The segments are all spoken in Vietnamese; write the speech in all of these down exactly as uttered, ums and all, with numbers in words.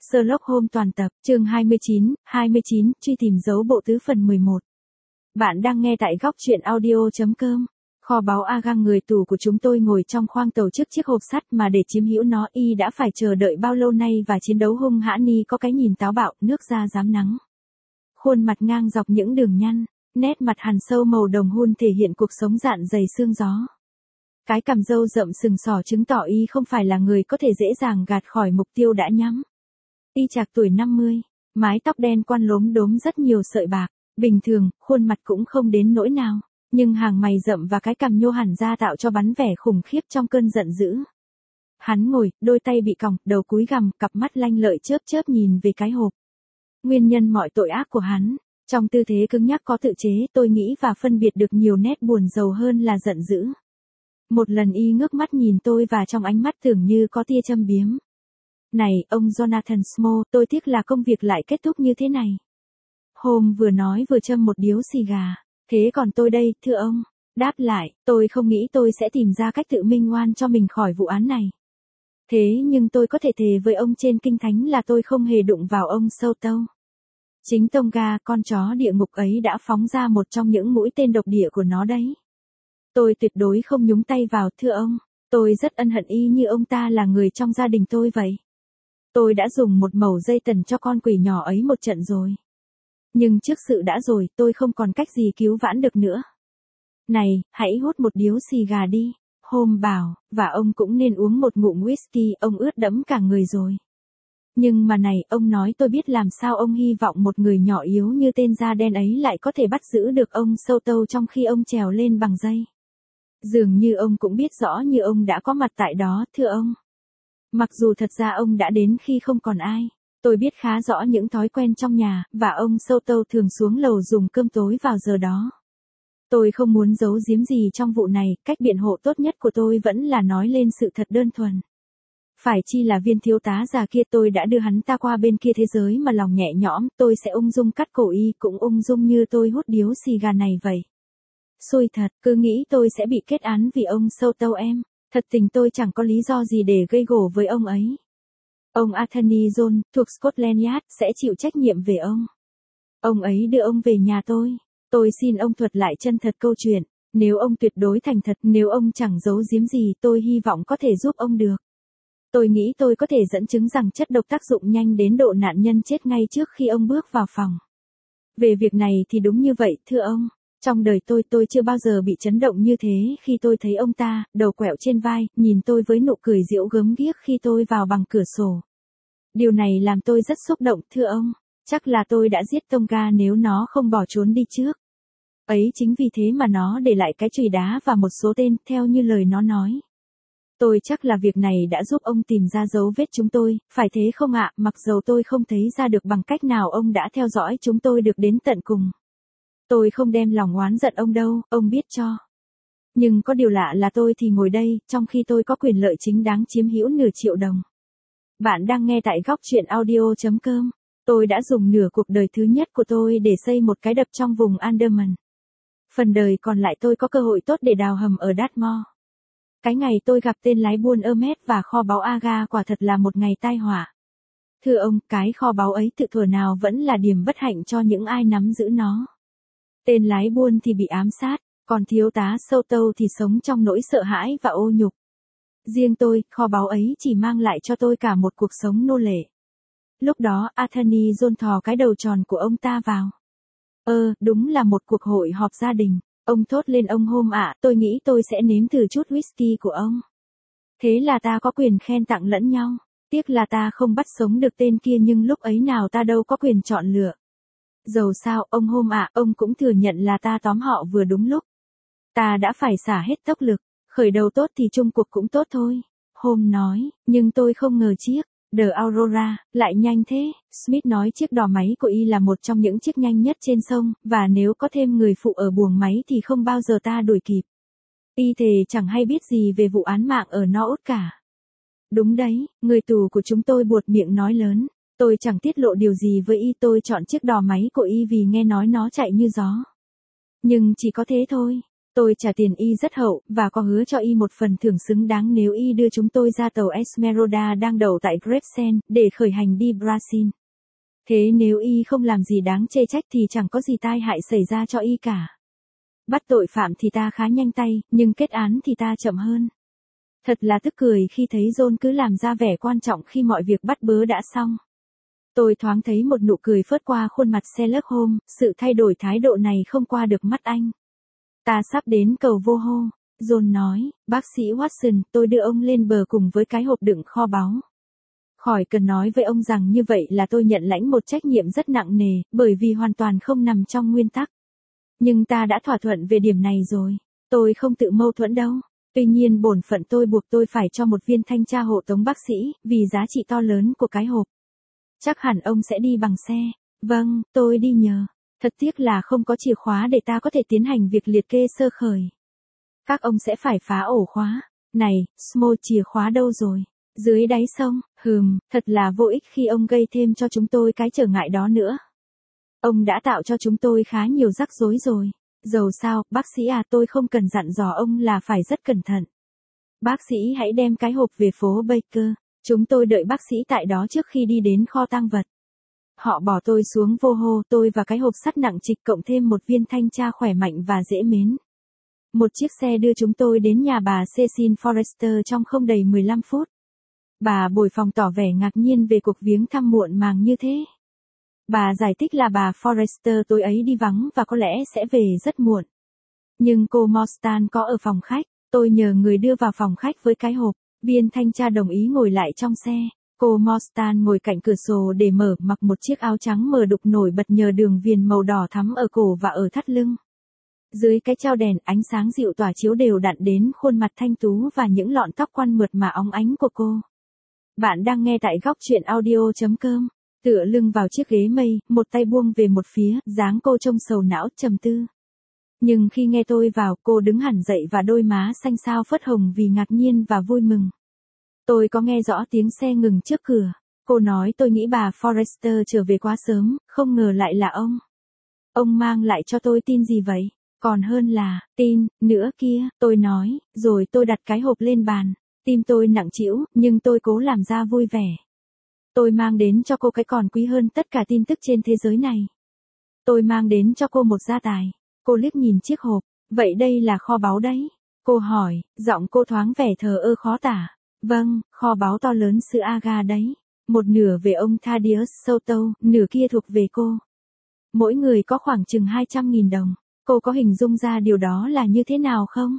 Sherlock Holmes toàn tập, chương hai mươi chín, hai mươi chín, truy tìm dấu bộ tứ phần mười một. Bạn đang nghe tại góc truyện audio chấm com. Kho báu Agang, người tù của chúng tôi ngồi trong khoang tàu trước chiếc hộp sắt mà để chiếm hữu nó y đã phải chờ đợi bao lâu nay và chiến đấu hung hãn y có cái nhìn táo bạo, nước da rám nắng. Khuôn mặt ngang dọc những đường nhăn, nét mặt hằn sâu màu đồng hun thể hiện cuộc sống dạn dày xương gió. Cái cằm râu rậm sừng sỏ chứng tỏ y không phải là người có thể dễ dàng gạt khỏi mục tiêu đã nhắm. Y chạc tuổi năm mươi, mái tóc đen quăn lốm đốm rất nhiều sợi bạc, bình thường, khuôn mặt cũng không đến nỗi nào, nhưng hàng mày rậm và cái cằm nhô hẳn ra tạo cho bắn vẻ khủng khiếp trong cơn giận dữ. Hắn ngồi, đôi tay bị còng, đầu cúi gằm, cặp mắt lanh lợi chớp chớp nhìn về cái hộp. Nguyên nhân mọi tội ác của hắn, trong tư thế cứng nhắc có tự chế, tôi nghĩ và phân biệt được nhiều nét buồn rầu hơn là giận dữ. Một lần y ngước mắt nhìn tôi và trong ánh mắt tưởng như có tia châm biếm. Này, ông Jonathan Small, tôi tiếc là công việc lại kết thúc như thế này. Holmes vừa nói vừa châm một điếu xì gà. Thế còn tôi đây, thưa ông. Đáp lại, tôi không nghĩ tôi sẽ tìm ra cách tự minh oan cho mình khỏi vụ án này. Thế nhưng tôi có thể thề với ông trên kinh thánh là tôi không hề đụng vào ông Southall. Chính Tonga, con chó địa ngục ấy đã phóng ra một trong những mũi tên độc địa của nó đấy. Tôi tuyệt đối không nhúng tay vào, thưa ông. Tôi rất ân hận y như ông ta là người trong gia đình tôi vậy. Tôi đã dùng một mẩu dây tần cho con quỷ nhỏ ấy một trận rồi. Nhưng trước sự đã rồi, tôi không còn cách gì cứu vãn được nữa. Này, hãy hút một điếu xì gà đi, Holmes bảo, và ông cũng nên uống một ngụm whisky, ông ướt đẫm cả người rồi. Nhưng mà này, ông nói tôi biết làm sao ông hy vọng một người nhỏ yếu như tên da đen ấy lại có thể bắt giữ được ông Southall trong khi ông trèo lên bằng dây. Dường như ông cũng biết rõ như ông đã có mặt tại đó, thưa ông. Mặc dù thật ra ông đã đến khi không còn ai, tôi biết khá rõ những thói quen trong nhà, và ông Southall thường xuống lầu dùng cơm tối vào giờ đó. Tôi không muốn giấu giếm gì trong vụ này, cách biện hộ tốt nhất của tôi vẫn là nói lên sự thật đơn thuần. Phải chi là viên thiếu tá già kia tôi đã đưa hắn ta qua bên kia thế giới mà lòng nhẹ nhõm, tôi sẽ ung dung cắt cổ y cũng ung dung như tôi hút điếu xì gà này vậy. Xui thật, cứ nghĩ tôi sẽ bị kết án vì ông Southall em. Thật tình tôi chẳng có lý do gì để gây gổ với ông ấy. Ông Anthony Jones, thuộc Scotland Yard, sẽ chịu trách nhiệm về ông. Ông ấy đưa ông về nhà tôi. Tôi xin ông thuật lại chân thật câu chuyện. Nếu ông tuyệt đối thành thật, nếu ông chẳng giấu giếm gì, tôi hy vọng có thể giúp ông được. Tôi nghĩ tôi có thể dẫn chứng rằng chất độc tác dụng nhanh đến độ nạn nhân chết ngay trước khi ông bước vào phòng. Về việc này thì đúng như vậy, thưa ông. Trong đời tôi tôi chưa bao giờ bị chấn động như thế khi tôi thấy ông ta, đầu quẹo trên vai, nhìn tôi với nụ cười giễu gớm ghiếc khi tôi vào bằng cửa sổ. Điều này làm tôi rất xúc động, thưa ông. Chắc là tôi đã giết Tonga nếu nó không bỏ trốn đi trước. Ấy chính vì thế mà nó để lại cái chùy đá và một số tên, theo như lời nó nói. Tôi chắc là việc này đã giúp ông tìm ra dấu vết chúng tôi, phải thế không ạ, mặc dầu tôi không thấy ra được bằng cách nào ông đã theo dõi chúng tôi được đến tận cùng. Tôi không đem lòng oán giận ông đâu, ông biết cho. Nhưng có điều lạ là tôi thì ngồi đây, trong khi tôi có quyền lợi chính đáng chiếm hữu nửa triệu đồng. Bạn đang nghe tại góc truyện audio chấm com. Tôi đã dùng nửa cuộc đời thứ nhất của tôi để xây một cái đập trong vùng Andaman. Phần đời còn lại tôi có cơ hội tốt để đào hầm ở Dartmoor. Cái ngày tôi gặp tên lái buôn Hermes và kho báu Aga quả thật là một ngày tai họa. Thưa ông, cái kho báu ấy tự thuở nào vẫn là điểm bất hạnh cho những ai nắm giữ nó. Tên lái buôn thì bị ám sát, còn thiếu tá Southall thì sống trong nỗi sợ hãi và ô nhục. Riêng tôi, kho báu ấy chỉ mang lại cho tôi cả một cuộc sống nô lệ. Lúc đó, Anthony Jones thò cái đầu tròn của ông ta vào. Ơ, đúng là một cuộc hội họp gia đình. Ông thốt lên ông Holmes ạ, tôi nghĩ tôi sẽ nếm thử chút whisky của ông. Thế là ta có quyền khen tặng lẫn nhau. Tiếc là ta không bắt sống được tên kia nhưng lúc ấy nào ta đâu có quyền chọn lựa. Dầu sao, ông Holmes ạ, ông cũng thừa nhận là ta tóm họ vừa đúng lúc. Ta đã phải xả hết tốc lực, khởi đầu tốt thì chung cuộc cũng tốt thôi. Holmes nói, nhưng tôi không ngờ chiếc The Aurora lại nhanh thế. Smith nói chiếc đò máy của y là một trong những chiếc nhanh nhất trên sông, và nếu có thêm người phụ ở buồng máy thì không bao giờ ta đuổi kịp. Y thề chẳng hay biết gì về vụ án mạng ở Norwood cả. Đúng đấy, người tù của chúng tôi buột miệng nói lớn. Tôi chẳng tiết lộ điều gì với y, tôi chọn chiếc đò máy của y vì nghe nói nó chạy như gió. Nhưng chỉ có thế thôi. Tôi trả tiền y rất hậu, và có hứa cho y một phần thưởng xứng đáng nếu y đưa chúng tôi ra tàu Esmeralda đang đậu tại Gravesend, để khởi hành đi Brazil. Thế nếu y không làm gì đáng chê trách thì chẳng có gì tai hại xảy ra cho y cả. Bắt tội phạm thì ta khá nhanh tay, nhưng kết án thì ta chậm hơn. Thật là tức cười khi thấy John cứ làm ra vẻ quan trọng khi mọi việc bắt bớ đã xong. Tôi thoáng thấy một nụ cười phớt qua khuôn mặt Sherlock Holmes, sự thay đổi thái độ này không qua được mắt anh. Ta sắp đến cầu vô hô, John nói, bác sĩ Watson, tôi đưa ông lên bờ cùng với cái hộp đựng kho báu. Khỏi cần nói với ông rằng như vậy là tôi nhận lãnh một trách nhiệm rất nặng nề, bởi vì hoàn toàn không nằm trong nguyên tắc. Nhưng ta đã thỏa thuận về điểm này rồi, tôi không tự mâu thuẫn đâu. Tuy nhiên bổn phận tôi buộc tôi phải cho một viên thanh tra hộ tống bác sĩ, vì giá trị to lớn của cái hộp. Chắc hẳn ông sẽ đi bằng xe. Vâng, tôi đi nhờ. Thật tiếc là không có chìa khóa để ta có thể tiến hành việc liệt kê sơ khởi. Các ông sẽ phải phá ổ khóa. Này, Smo, chìa khóa đâu rồi? Dưới đáy sông, hừm, thật là vô ích khi ông gây thêm cho chúng tôi cái trở ngại đó nữa. Ông đã tạo cho chúng tôi khá nhiều rắc rối rồi. Dầu sao, bác sĩ à, tôi không cần dặn dò ông là phải rất cẩn thận. Bác sĩ hãy đem cái hộp về phố Baker. Chúng tôi đợi bác sĩ tại đó trước khi đi đến kho tang vật. Họ bỏ tôi xuống vô hô, tôi và cái hộp sắt nặng trịch cộng thêm một viên thanh tra khỏe mạnh và dễ mến. Một chiếc xe đưa chúng tôi đến nhà bà Cecil Forrester trong không đầy mười lăm phút. Bà bồi phòng tỏ vẻ ngạc nhiên về cuộc viếng thăm muộn màng như thế. Bà giải thích là bà Forrester tối ấy đi vắng và có lẽ sẽ về rất muộn. Nhưng cô Morstan có ở phòng khách, tôi nhờ người đưa vào phòng khách với cái hộp. Viên thanh tra đồng ý ngồi lại trong xe. Cô Morstan ngồi cạnh cửa sổ để mở, mặc một chiếc áo trắng mờ đục nổi bật nhờ đường viền màu đỏ thắm ở cổ và ở thắt lưng. Dưới cái trao đèn, ánh sáng dịu tỏa chiếu đều đặn đến khuôn mặt thanh tú và những lọn tóc quăn mượt mà óng ánh của cô. Bạn đang nghe tại góc truyện audio chấm com. Tựa lưng vào chiếc ghế mây, một tay buông về một phía, dáng cô trông sầu não, trầm tư. Nhưng khi nghe tôi vào, cô đứng hẳn dậy và đôi má xanh xao phớt hồng vì ngạc nhiên và vui mừng. Tôi có nghe rõ tiếng xe ngừng trước cửa. Cô nói tôi nghĩ bà Forrester trở về quá sớm, không ngờ lại là ông. Ông mang lại cho tôi tin gì vậy? Còn hơn là, tin, nữa kia, tôi nói, rồi tôi đặt cái hộp lên bàn. Tim tôi nặng trĩu, nhưng tôi cố làm ra vui vẻ. Tôi mang đến cho cô cái còn quý hơn tất cả tin tức trên thế giới này. Tôi mang đến cho cô một gia tài. Cô liếc nhìn chiếc hộp. Vậy đây là kho báu đấy. Cô hỏi, giọng cô thoáng vẻ thờ ơ khó tả. Vâng, kho báu to lớn xứ Aga đấy. Một nửa về ông Thaddeus Soto, nửa kia thuộc về cô. Mỗi người có khoảng chừng hai trăm nghìn đồng. Cô có hình dung ra điều đó là như thế nào không?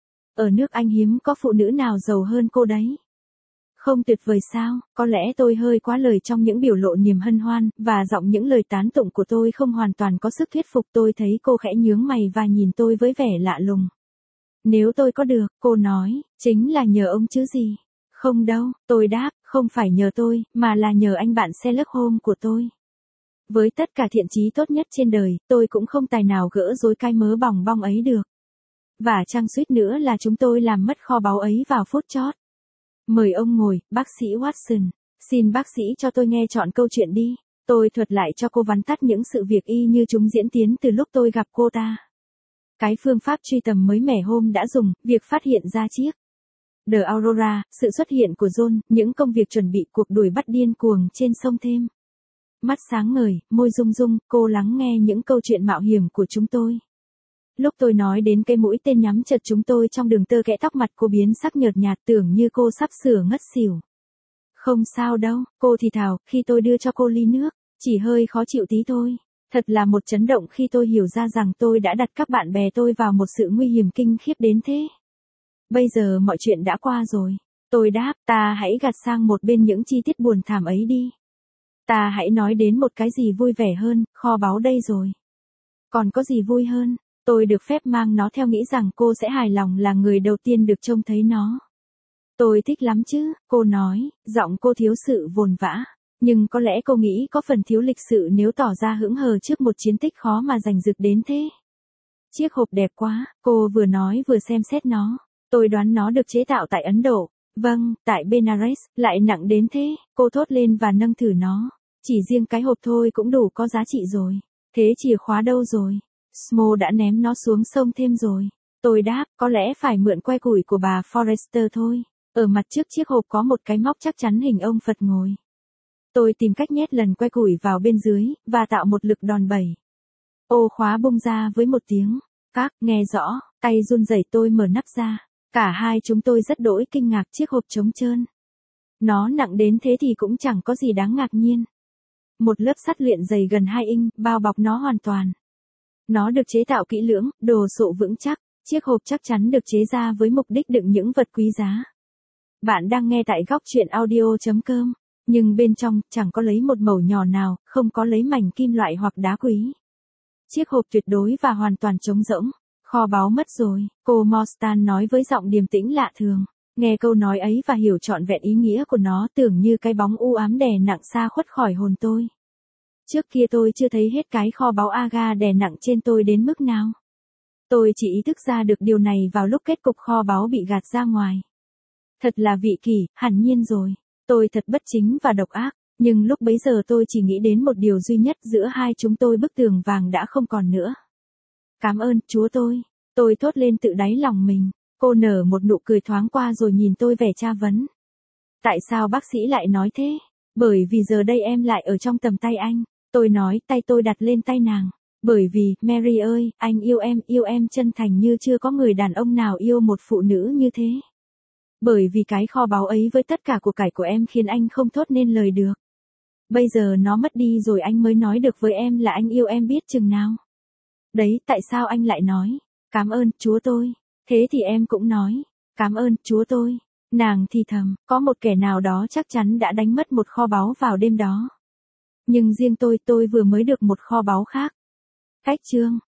Ở nước Anh hiếm có phụ nữ nào giàu hơn cô đấy. Không tuyệt vời sao? Có lẽ tôi hơi quá lời trong những biểu lộ niềm hân hoan, và giọng những lời tán tụng của tôi không hoàn toàn có sức thuyết phục. Tôi thấy cô khẽ nhướng mày và nhìn tôi với vẻ lạ lùng. Nếu tôi có được, cô nói, chính là nhờ ông chứ gì. Không đâu, tôi đáp, không phải nhờ tôi, mà là nhờ anh bạn Sherlock Holmes của tôi. Với tất cả thiện chí tốt nhất trên đời, tôi cũng không tài nào gỡ rối cái mớ bòng bong ấy được. Và chăng suýt nữa là chúng tôi làm mất kho báu ấy vào phút chót. Mời ông ngồi, bác sĩ Watson. Xin bác sĩ cho tôi nghe trọn câu chuyện đi. Tôi thuật lại cho cô vắn tắt những sự việc y như chúng diễn tiến từ lúc tôi gặp cô ta. Cái phương pháp truy tầm mới mẻ hôm đã dùng, việc phát hiện ra chiếc The Aurora, sự xuất hiện của John, những công việc chuẩn bị cuộc đuổi bắt điên cuồng trên sông Thêm. Mắt sáng ngời, môi rung rung, cô lắng nghe những câu chuyện mạo hiểm của chúng tôi. Lúc tôi nói đến cái mũi tên nhắm chật chúng tôi trong đường tơ kẽ tóc mặt cô biến sắc nhợt nhạt tưởng như cô sắp sửa ngất xỉu. Không sao đâu, cô thì thào, khi tôi đưa cho cô ly nước, chỉ hơi khó chịu tí thôi. Thật là một chấn động khi tôi hiểu ra rằng tôi đã đặt các bạn bè tôi vào một sự nguy hiểm kinh khiếp đến thế. Bây giờ mọi chuyện đã qua rồi. Tôi đáp, ta hãy gạt sang một bên những chi tiết buồn thảm ấy đi. Ta hãy nói đến một cái gì vui vẻ hơn, kho báu đây rồi. Còn có gì vui hơn? Tôi được phép mang nó theo nghĩ rằng cô sẽ hài lòng là người đầu tiên được trông thấy nó. Tôi thích lắm chứ, cô nói, giọng cô thiếu sự vồn vã. Nhưng có lẽ cô nghĩ có phần thiếu lịch sự nếu tỏ ra hững hờ trước một chiến tích khó mà giành giật đến thế. Chiếc hộp đẹp quá, cô vừa nói vừa xem xét nó. Tôi đoán nó được chế tạo tại Ấn Độ. Vâng, tại Benares, lại nặng đến thế, cô thốt lên và nâng thử nó. Chỉ riêng cái hộp thôi cũng đủ có giá trị rồi. Thế chìa khóa đâu rồi? Smo đã ném nó xuống sông Thêm rồi. Tôi đáp, có lẽ phải mượn que củi của bà Forrester thôi. Ở mặt trước chiếc hộp có một cái móc chắc chắn hình ông Phật ngồi. Tôi tìm cách nhét lần que củi vào bên dưới, và tạo một lực đòn bẩy. Ô khóa bung ra với một tiếng. Các, nghe rõ, tay run rẩy tôi mở nắp ra. Cả hai chúng tôi rất đỗi kinh ngạc chiếc hộp trống trơn. Nó nặng đến thế thì cũng chẳng có gì đáng ngạc nhiên. Một lớp sắt luyện dày gần hai inch bao bọc nó hoàn toàn. Nó được chế tạo kỹ lưỡng, đồ sộ vững chắc. Chiếc hộp chắc chắn được chế ra với mục đích đựng những vật quý giá. Bạn đang nghe tại góc truyện audio.com. Nhưng bên trong, chẳng có lấy một mẩu nhỏ nào, không có lấy mảnh kim loại hoặc đá quý. Chiếc hộp tuyệt đối và hoàn toàn trống rỗng. Kho báu mất rồi, cô Morstan nói với giọng điềm tĩnh lạ thường. Nghe câu nói ấy và hiểu trọn vẹn ý nghĩa của nó tưởng như cái bóng u ám đè nặng xa khuất khỏi hồn tôi. Trước kia tôi chưa thấy hết cái kho báu Aga đè nặng trên tôi đến mức nào. Tôi chỉ ý thức ra được điều này vào lúc kết cục kho báu bị gạt ra ngoài. Thật là vị kỷ, hẳn nhiên rồi. Tôi thật bất chính và độc ác, nhưng lúc bấy giờ tôi chỉ nghĩ đến một điều duy nhất, giữa hai chúng tôi bức tường vàng đã không còn nữa. Cảm ơn, Chúa tôi. Tôi thốt lên tự đáy lòng mình. Cô nở một nụ cười thoáng qua rồi nhìn tôi vẻ tra vấn. Tại sao bác sĩ lại nói thế? Bởi vì giờ đây em lại ở trong tầm tay anh. Tôi nói, tay tôi đặt lên tay nàng. Bởi vì, Mary ơi, anh yêu em, yêu em chân thành như chưa có người đàn ông nào yêu một phụ nữ như thế. Bởi vì cái kho báu ấy với tất cả của cải của em khiến anh không thốt nên lời được. Bây giờ nó mất đi rồi anh mới nói được với em là anh yêu em biết chừng nào. Đấy, tại sao anh lại nói, cảm ơn, Chúa tôi. Thế thì em cũng nói, cảm ơn, Chúa tôi. Nàng thì thầm, có một kẻ nào đó chắc chắn đã đánh mất một kho báu vào đêm đó. Nhưng riêng tôi, tôi vừa mới được một kho báu khác. Cách chương